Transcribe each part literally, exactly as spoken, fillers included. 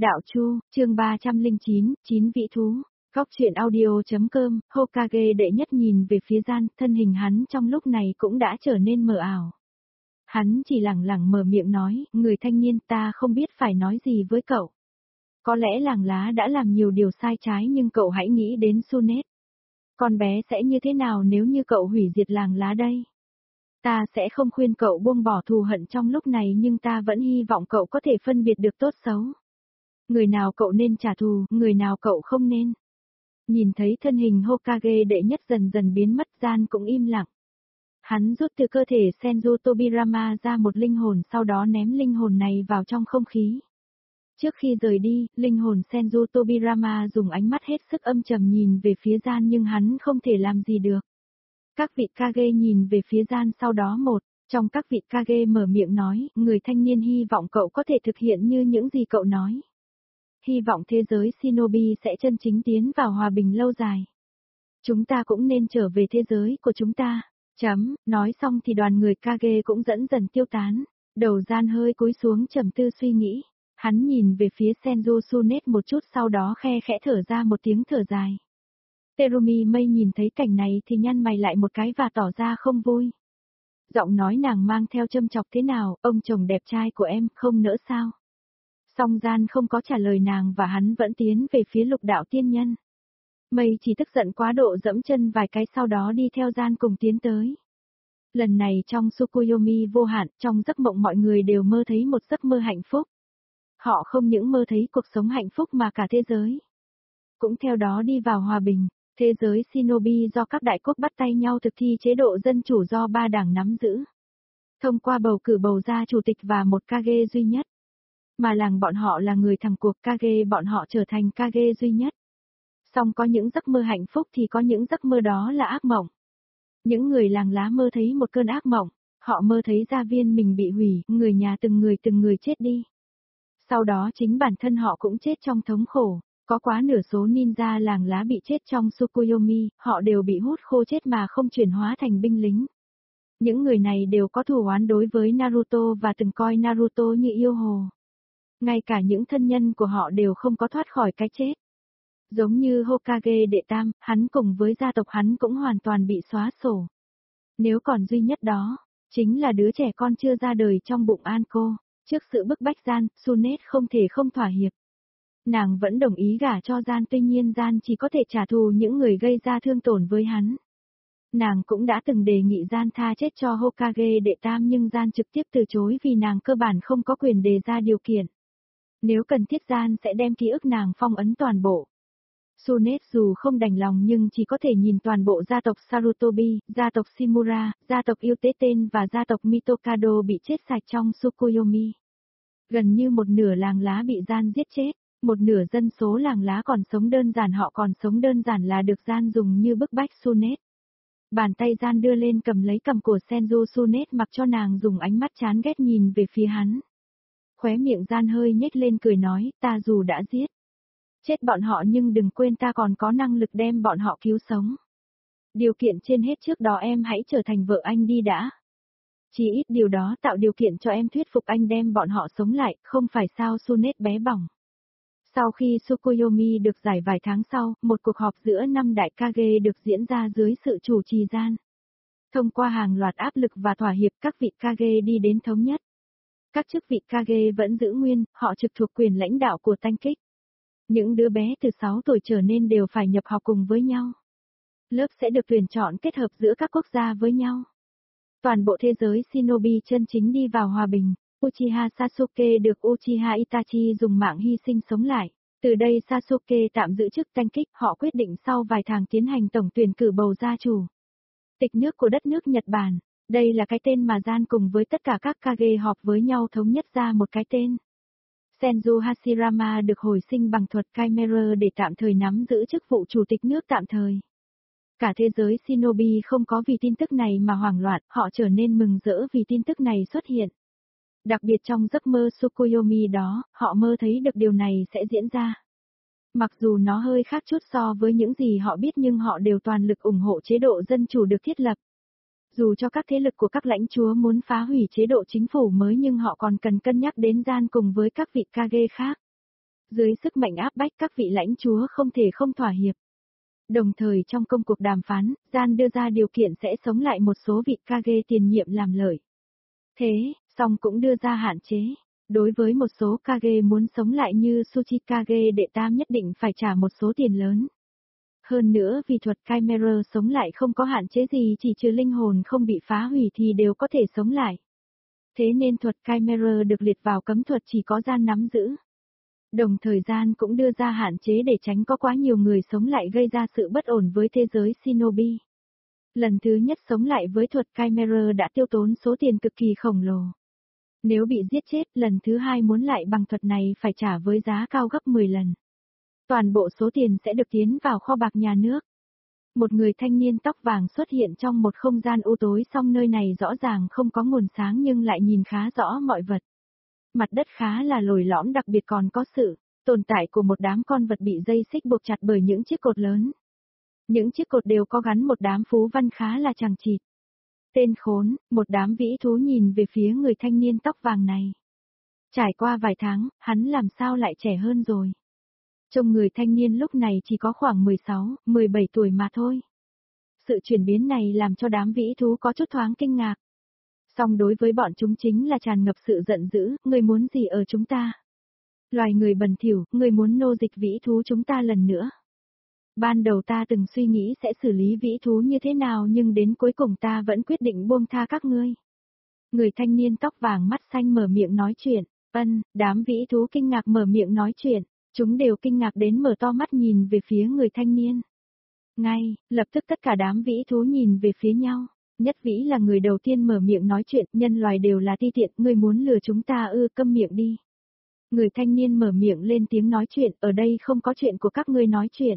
Đạo Chu, chương ba trăm lẻ chín, chín vị thú. Góc truyện audio.com, Hokage đệ nhất nhìn về phía gian, thân hình hắn trong lúc này cũng đã trở nên mờ ảo. Hắn chỉ lẳng lặng mở miệng nói, người thanh niên ta không biết phải nói gì với cậu. Có lẽ làng lá đã làm nhiều điều sai trái nhưng cậu hãy nghĩ đến Sunet. Con bé sẽ như thế nào nếu như cậu hủy diệt làng lá đây? Ta sẽ không khuyên cậu buông bỏ thù hận trong lúc này nhưng ta vẫn hy vọng cậu có thể phân biệt được tốt xấu. Người nào cậu nên trả thù, người nào cậu không nên. Nhìn thấy thân hình Hokage đệ nhất dần dần biến mất, gian cũng im lặng. Hắn rút từ cơ thể Senju Tobirama ra một linh hồn, sau đó ném linh hồn này vào trong không khí. Trước khi rời đi, linh hồn Senju Tobirama dùng ánh mắt hết sức âm trầm nhìn về phía gian nhưng hắn không thể làm gì được. Các vị Kage nhìn về phía gian, sau đó một trong các vị Kage mở miệng nói, người thanh niên hy vọng cậu có thể thực hiện như những gì cậu nói. Hy vọng thế giới Shinobi sẽ chân chính tiến vào hòa bình lâu dài. Chúng ta cũng nên trở về thế giới của chúng ta. Chấm, nói xong thì đoàn người Kage cũng dẫn dần tiêu tán. Đầu gian hơi cúi xuống trầm tư suy nghĩ. Hắn nhìn về phía Senju Sunet một chút, sau đó khe khẽ thở ra một tiếng thở dài. Terumi Mei nhìn thấy cảnh này thì nhăn mày lại một cái và tỏ ra không vui. Giọng nói nàng mang theo châm chọc, thế nào, ông chồng đẹp trai của em, không nỡ sao? Song gian không có trả lời nàng và hắn vẫn tiến về phía lục đạo tiên nhân. Mây chỉ tức giận quá độ dẫm chân vài cái, sau đó đi theo gian cùng tiến tới. Lần này trong Tsukuyomi vô hạn, trong giấc mộng mọi người đều mơ thấy một giấc mơ hạnh phúc. Họ không những mơ thấy cuộc sống hạnh phúc mà cả thế giới cũng theo đó đi vào hòa bình. Thế giới Shinobi do các đại quốc bắt tay nhau thực thi chế độ dân chủ do ba đảng nắm giữ. Thông qua bầu cử bầu ra chủ tịch và một Kage duy nhất. Mà làng bọn họ là người thằng cuộc, Kage bọn họ trở thành Kage duy nhất. Song có những giấc mơ hạnh phúc thì có những giấc mơ đó là ác mộng. Những người làng lá mơ thấy một cơn ác mộng, họ mơ thấy gia viên mình bị hủy, người nhà từng người từng người chết đi. Sau đó chính bản thân họ cũng chết trong thống khổ. Có quá nửa số ninja làng lá bị chết trong Tsukuyomi, họ đều bị hút khô chết mà không chuyển hóa thành binh lính. Những người này đều có thù oán đối với Naruto và từng coi Naruto như yêu hồ. Ngay cả những thân nhân của họ đều không có thoát khỏi cái chết. Giống như Hokage đệ tam, hắn cùng với gia tộc hắn cũng hoàn toàn bị xóa sổ. Nếu còn duy nhất đó, chính là đứa trẻ con chưa ra đời trong bụng Anko. Trước sự bức bách gian, Sunet không thể không thỏa hiệp. Nàng vẫn đồng ý gả cho gian, tuy nhiên gian chỉ có thể trả thù những người gây ra thương tổn với hắn. Nàng cũng đã từng đề nghị gian tha chết cho Hokage đệ tam nhưng gian trực tiếp từ chối vì nàng cơ bản không có quyền đề ra điều kiện. Nếu cần thiết gian sẽ đem ký ức nàng phong ấn toàn bộ. Sunet dù không đành lòng nhưng chỉ có thể nhìn toàn bộ gia tộc Sarutobi, gia tộc Shimura, gia tộc yêu tế tên và gia tộc Mitokado bị chết sạch trong Tsukuyomi. Gần như một nửa làng lá bị gian giết chết. Một nửa dân số làng lá còn sống đơn giản, họ còn sống đơn giản là được gian dùng như bức bách Sunet. Bàn tay gian đưa lên cầm lấy cằm của Senju Sunet, mặc cho nàng dùng ánh mắt chán ghét nhìn về phía hắn. Khóe miệng gian hơi nhếch lên cười nói, ta dù đã giết chết bọn họ nhưng đừng quên ta còn có năng lực đem bọn họ cứu sống. Điều kiện trên hết trước đó em hãy trở thành vợ anh đi đã. Chỉ ít điều đó tạo điều kiện cho em thuyết phục anh đem bọn họ sống lại, không phải sao? Sunet bé bỏng. Sau khi Tsukuyomi được giải vài tháng sau, một cuộc họp giữa năm đại Kage được diễn ra dưới sự chủ trì gian. Thông qua hàng loạt áp lực và thỏa hiệp, các vị Kage đi đến thống nhất. Các chức vị Kage vẫn giữ nguyên, họ trực thuộc quyền lãnh đạo của Tanh Kích. Những đứa bé từ sáu tuổi trở nên đều phải nhập học cùng với nhau. Lớp sẽ được tuyển chọn kết hợp giữa các quốc gia với nhau. Toàn bộ thế giới Shinobi chân chính đi vào hòa bình. Uchiha Sasuke được Uchiha Itachi dùng mạng hy sinh sống lại. Từ đây Sasuke tạm giữ chức Tanh Kích, họ quyết định sau vài tháng tiến hành tổng tuyển cử bầu gia chủ tịch nước của đất nước Nhật Bản. Đây là cái tên mà gian cùng với tất cả các Kage họp với nhau thống nhất ra một cái tên. Senju Hashirama được hồi sinh bằng thuật Chimera để tạm thời nắm giữ chức vụ chủ tịch nước tạm thời. Cả thế giới Shinobi không có vì tin tức này mà hoảng loạn, họ trở nên mừng rỡ vì tin tức này xuất hiện. Đặc biệt trong giấc mơ Tsukuyomi đó, họ mơ thấy được điều này sẽ diễn ra. Mặc dù nó hơi khác chút so với những gì họ biết nhưng họ đều toàn lực ủng hộ chế độ dân chủ được thiết lập. Dù cho các thế lực của các lãnh chúa muốn phá hủy chế độ chính phủ mới nhưng họ còn cần cân nhắc đến gian cùng với các vị Kage khác. Dưới sức mạnh áp bách các vị lãnh chúa không thể không thỏa hiệp. Đồng thời trong công cuộc đàm phán, Gian đưa ra điều kiện sẽ sống lại một số vị Kage tiền nhiệm làm lợi. Thế, song cũng đưa ra hạn chế. Đối với một số Kage muốn sống lại như Tsuchikage đệ tam nhất định phải trả một số tiền lớn. Hơn nữa vì thuật Chimera sống lại không có hạn chế gì, chỉ trừ linh hồn không bị phá hủy thì đều có thể sống lại. Thế nên thuật Chimera được liệt vào cấm thuật chỉ có Gian nắm giữ. Đồng thời Gian cũng đưa ra hạn chế để tránh có quá nhiều người sống lại gây ra sự bất ổn với thế giới Shinobi. Lần thứ nhất sống lại với thuật Chimera đã tiêu tốn số tiền cực kỳ khổng lồ. Nếu bị giết chết, lần thứ hai muốn lại bằng thuật này phải trả với giá cao gấp mười lần. Toàn bộ số tiền sẽ được tiến vào kho bạc nhà nước. Một người thanh niên tóc vàng xuất hiện trong một không gian u tối, song nơi này rõ ràng không có nguồn sáng nhưng lại nhìn khá rõ mọi vật. Mặt đất khá là lồi lõm, đặc biệt còn có sự tồn tại của một đám con vật bị dây xích buộc chặt bởi những chiếc cột lớn. Những chiếc cột đều có gắn một đám phú văn khá là chằng chịt. Tên khốn, một đám vĩ thú nhìn về phía người thanh niên tóc vàng này. Trải qua vài tháng, hắn làm sao lại trẻ hơn rồi. Trông người thanh niên lúc này chỉ có khoảng mười sáu, mười bảy tuổi mà thôi. Sự chuyển biến này làm cho đám vĩ thú có chút thoáng kinh ngạc. Song đối với bọn chúng chính là tràn ngập sự giận dữ, ngươi muốn gì ở chúng ta? Loài người bẩn thỉu, ngươi muốn nô dịch vĩ thú chúng ta lần nữa. Ban đầu ta từng suy nghĩ sẽ xử lý vĩ thú như thế nào nhưng đến cuối cùng ta vẫn quyết định buông tha các ngươi. Người thanh niên tóc vàng mắt xanh mở miệng nói chuyện, ân, đám vĩ thú kinh ngạc mở miệng nói chuyện, chúng đều kinh ngạc đến mở to mắt nhìn về phía người thanh niên. Ngay, lập tức tất cả đám vĩ thú nhìn về phía nhau. Nhất vĩ là người đầu tiên mở miệng nói chuyện, nhân loài đều là ti tiện, ngươi muốn lừa chúng ta ư, câm miệng đi. Người thanh niên mở miệng lên tiếng nói chuyện, ở đây không có chuyện của các ngươi nói chuyện.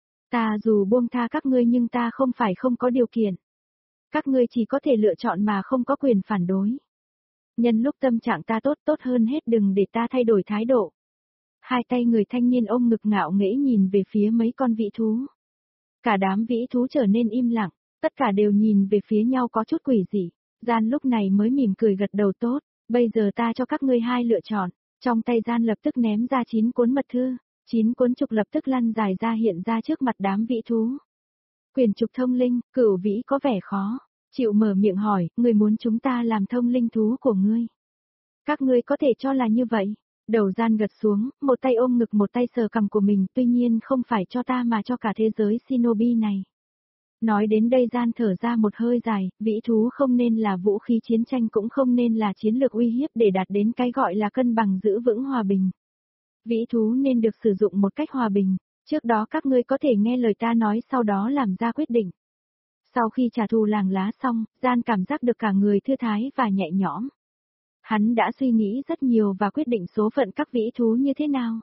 Ta dù buông tha các ngươi nhưng ta không phải không có điều kiện. Các ngươi chỉ có thể lựa chọn mà không có quyền phản đối. Nhân lúc tâm trạng ta tốt tốt hơn hết đừng để ta thay đổi thái độ. Hai tay người thanh niên ôm ngực ngạo nghễ nhìn về phía mấy con vĩ thú. Cả đám vĩ thú trở nên im lặng. Tất cả đều nhìn về phía nhau có chút quỷ dị. Gian lúc này mới mỉm cười gật đầu tốt. Bây giờ ta cho các ngươi hai lựa chọn. Trong tay Gian lập tức ném ra chín cuốn mật thư. Chín cuốn trục lập tức lăn dài ra hiện ra trước mặt đám vĩ thú. Quyền trục thông linh, cửu vĩ có vẻ khó. Chịu mở miệng hỏi, ngươi muốn chúng ta làm thông linh thú của ngươi. Các ngươi có thể cho là như vậy. Đầu Gian gật xuống, một tay ôm ngực một tay sờ cằm của mình, tuy nhiên không phải cho ta mà cho cả thế giới Shinobi này. Nói đến đây Gian thở ra một hơi dài, vĩ thú không nên là vũ khí chiến tranh cũng không nên là chiến lược uy hiếp để đạt đến cái gọi là cân bằng giữ vững hòa bình. Vĩ thú nên được sử dụng một cách hòa bình, trước đó các ngươi có thể nghe lời ta nói sau đó làm ra quyết định. Sau khi trả thù làng lá xong, Gian cảm giác được cả người thư thái và nhẹ nhõm. Hắn đã suy nghĩ rất nhiều và quyết định số phận các vĩ thú như thế nào.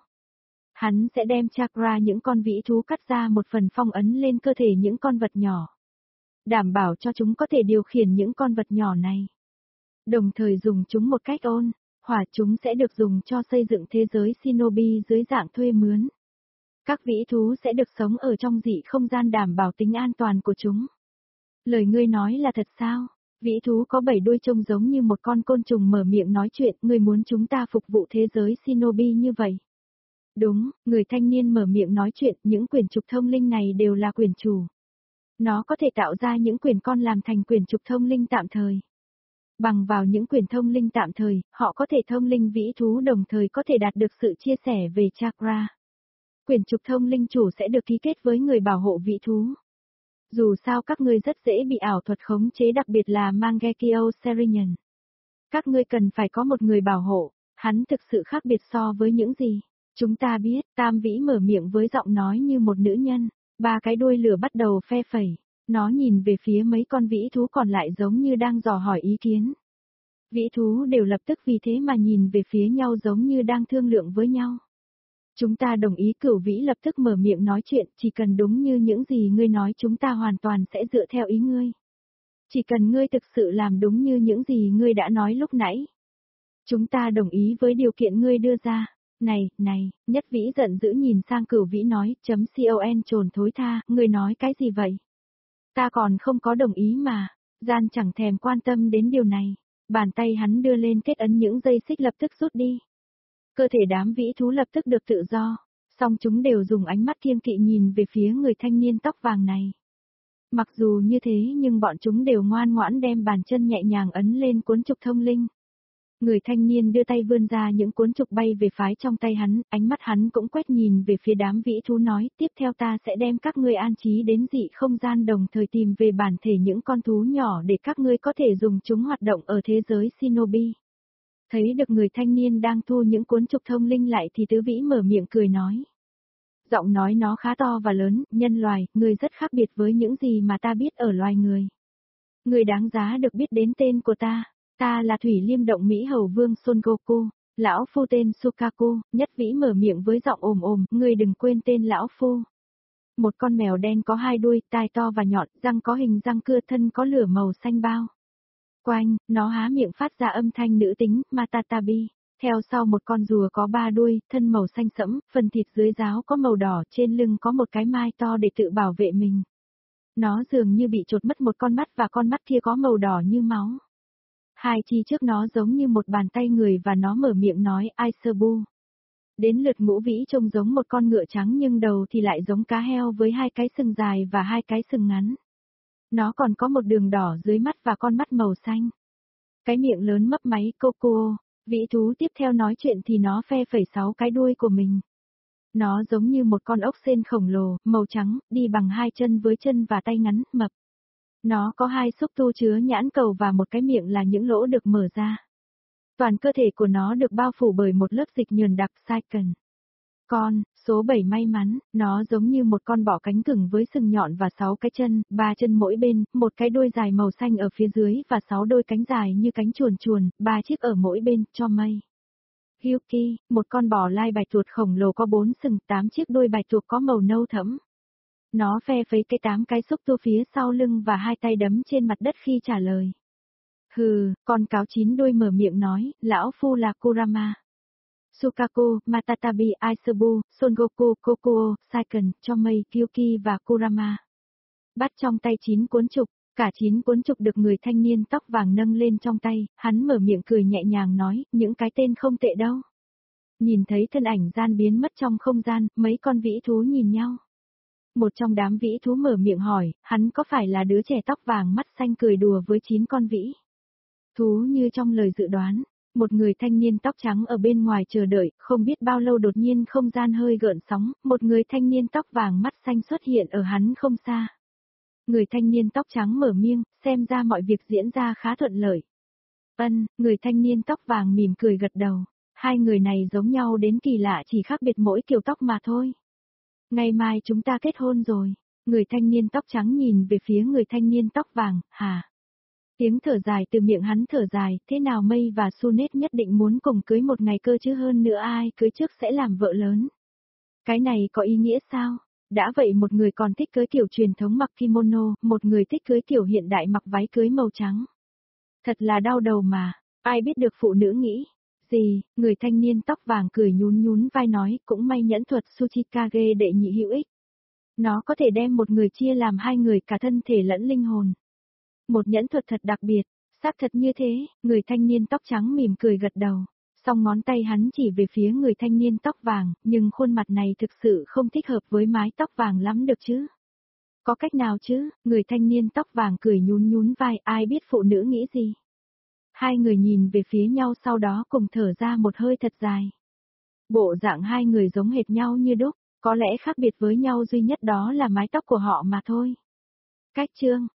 Hắn sẽ đem chakra những con vĩ thú cắt ra một phần phong ấn lên cơ thể những con vật nhỏ. Đảm bảo cho chúng có thể điều khiển những con vật nhỏ này. Đồng thời dùng chúng một cách ôn, hỏa chúng sẽ được dùng cho xây dựng thế giới Shinobi dưới dạng thuê mướn. Các vĩ thú sẽ được sống ở trong dị không gian đảm bảo tính an toàn của chúng. Lời ngươi nói là thật sao? Vĩ thú có bảy đuôi trông giống như một con côn trùng mở miệng nói chuyện, ngươi muốn chúng ta phục vụ thế giới Shinobi như vậy. Đúng, người thanh niên mở miệng nói chuyện, những quyển trục thông linh này đều là quyển chủ. Nó có thể tạo ra những quyển con làm thành quyển trục thông linh tạm thời. Bằng vào những quyển thông linh tạm thời, họ có thể thông linh vĩ thú đồng thời có thể đạt được sự chia sẻ về chakra. Quyển trục thông linh chủ sẽ được ký kết với người bảo hộ vĩ thú. Dù sao các ngươi rất dễ bị ảo thuật khống chế, đặc biệt là Mangekyo Serenian. Các ngươi cần phải có một người bảo hộ, hắn thực sự khác biệt so với những gì chúng ta biết. Tam vĩ mở miệng với giọng nói như một nữ nhân, ba cái đuôi lửa bắt đầu phe phẩy, nó nhìn về phía mấy con vĩ thú còn lại giống như đang dò hỏi ý kiến. Vĩ thú đều lập tức vì thế mà nhìn về phía nhau giống như đang thương lượng với nhau. Chúng ta đồng ý. Cửu vĩ lập tức mở miệng nói chuyện, chỉ cần đúng như những gì ngươi nói chúng ta hoàn toàn sẽ dựa theo ý ngươi. Chỉ cần ngươi thực sự làm đúng như những gì ngươi đã nói lúc nãy. Chúng ta đồng ý với điều kiện ngươi đưa ra. Này, này, nhất vĩ giận dữ nhìn sang cửu vĩ nói, chấm con trồn thối tha, ngươi nói cái gì vậy? Ta còn không có đồng ý mà. Gian chẳng thèm quan tâm đến điều này. Bàn tay hắn đưa lên kết ấn, những dây xích lập tức rút đi. Cơ thể đám vĩ thú lập tức được tự do, song chúng đều dùng ánh mắt kiêng kỵ nhìn về phía người thanh niên tóc vàng này. Mặc dù như thế nhưng bọn chúng đều ngoan ngoãn đem bàn chân nhẹ nhàng ấn lên cuốn trục thông linh. Người thanh niên đưa tay vươn ra những cuốn trục bay về phái trong tay hắn, ánh mắt hắn cũng quét nhìn về phía đám vĩ thú nói, tiếp theo ta sẽ đem các ngươi an trí đến dị không gian đồng thời tìm về bản thể những con thú nhỏ để các ngươi có thể dùng chúng hoạt động ở thế giới shinobi. Thấy được người thanh niên đang thu những cuốn trục thông linh lại thì tứ vĩ mở miệng cười nói. Giọng nói nó khá to và lớn, nhân loài, người rất khác biệt với những gì mà ta biết ở loài người. Người đáng giá được biết đến tên của ta. Ta là Thủy Liêm Động Mỹ Hầu Vương Son Goku, lão phu tên Sukaku, nhất vĩ mở miệng với giọng ồm ồm, ngươi đừng quên tên lão phu. Một con mèo đen có hai đuôi, tai to và nhọn, răng có hình răng cưa, thân có lửa màu xanh bao. Quanh, nó há miệng phát ra âm thanh nữ tính, Matatabi. Theo sau một con rùa có ba đuôi, thân màu xanh sẫm, phần thịt dưới ráo có màu đỏ, trên lưng có một cái mai to để tự bảo vệ mình. Nó dường như bị chột mất một con mắt và con mắt kia có màu đỏ như máu. Hai chi trước nó giống như một bàn tay người và nó mở miệng nói Aiserbu. Đến lượt ngũ vĩ trông giống một con ngựa trắng nhưng đầu thì lại giống cá heo với hai cái sừng dài và hai cái sừng ngắn. Nó còn có một đường đỏ dưới mắt và con mắt màu xanh. Cái miệng lớn mấp máy Coco. Vĩ thú tiếp theo nói chuyện thì nó phe phẩy sáu cái đuôi của mình. Nó giống như một con ốc sên khổng lồ, màu trắng, đi bằng hai chân với chân và tay ngắn, mập. Nó có hai xúc tu chứa nhãn cầu và một cái miệng là những lỗ được mở ra. Toàn cơ thể của nó được bao phủ bởi một lớp dịch nhờn đặc Saiken. Con, số bảy may mắn, nó giống như một con bọ cánh cứng với sừng nhọn và sáu cái chân, ba chân mỗi bên, một cái đuôi dài màu xanh ở phía dưới và sáu đôi cánh dài như cánh chuồn chuồn, ba chiếc ở mỗi bên, cho mây. Hyuki, một con bò lai bạch tuộc khổng lồ có bốn sừng, tám chiếc đuôi bạch tuộc có màu nâu thẫm. Nó phe phẩy cái tám cái xúc tu phía sau lưng và hai tay đấm trên mặt đất khi trả lời. Hừ, con cáo chín đuôi mở miệng nói, lão phu là Kurama. Sukaku, Matatabi, Aiserbu, Son Goku, Kokuo, Saiken, Chomei, Kyuki và Kurama. Bắt trong tay chín cuốn trục, cả chín cuốn trục được người thanh niên tóc vàng nâng lên trong tay, hắn mở miệng cười nhẹ nhàng nói, những cái tên không tệ đâu. Nhìn thấy thân ảnh gian biến mất trong không gian, mấy con vĩ thú nhìn nhau. Một trong đám vĩ thú mở miệng hỏi, hắn có phải là đứa trẻ tóc vàng mắt xanh cười đùa với chín con vĩ? Thú như trong lời dự đoán. Một người thanh niên tóc trắng ở bên ngoài chờ đợi, không biết bao lâu đột nhiên không gian hơi gợn sóng, một người thanh niên tóc vàng mắt xanh xuất hiện ở hắn không xa. Người thanh niên tóc trắng mở miệng, xem ra mọi việc diễn ra khá thuận lợi. Ân, người thanh niên tóc vàng mỉm cười gật đầu, hai người này giống nhau đến kỳ lạ chỉ khác biệt mỗi kiểu tóc mà thôi. Ngày mai chúng ta kết hôn rồi, người thanh niên tóc trắng nhìn về phía người thanh niên tóc vàng, hả? Tiếng thở dài từ miệng hắn thở dài, thế nào Mây và Sunet nhất định muốn cùng cưới một ngày cơ chứ hơn nữa ai cưới trước sẽ làm vợ lớn. Cái này có ý nghĩa sao? Đã vậy một người còn thích cưới kiểu truyền thống mặc kimono, một người thích cưới kiểu hiện đại mặc váy cưới màu trắng. Thật là đau đầu mà, ai biết được phụ nữ nghĩ. Gì, người thanh niên tóc vàng cười nhún nhún vai nói, cũng may nhẫn thuật Tsuchikage đệ nhị hữu ích. Nó có thể đem một người chia làm hai người cả thân thể lẫn linh hồn. Một nhẫn thuật thật đặc biệt, xác thật như thế, người thanh niên tóc trắng mỉm cười gật đầu. Song ngón tay hắn chỉ về phía người thanh niên tóc vàng, nhưng khuôn mặt này thực sự không thích hợp với mái tóc vàng lắm được chứ. Có cách nào chứ, người thanh niên tóc vàng cười nhún nhún vai, ai biết phụ nữ nghĩ gì. Hai người nhìn về phía nhau sau đó cùng thở ra một hơi thật dài. Bộ dạng hai người giống hệt nhau như đúc, có lẽ khác biệt với nhau duy nhất đó là mái tóc của họ mà thôi. Cách chương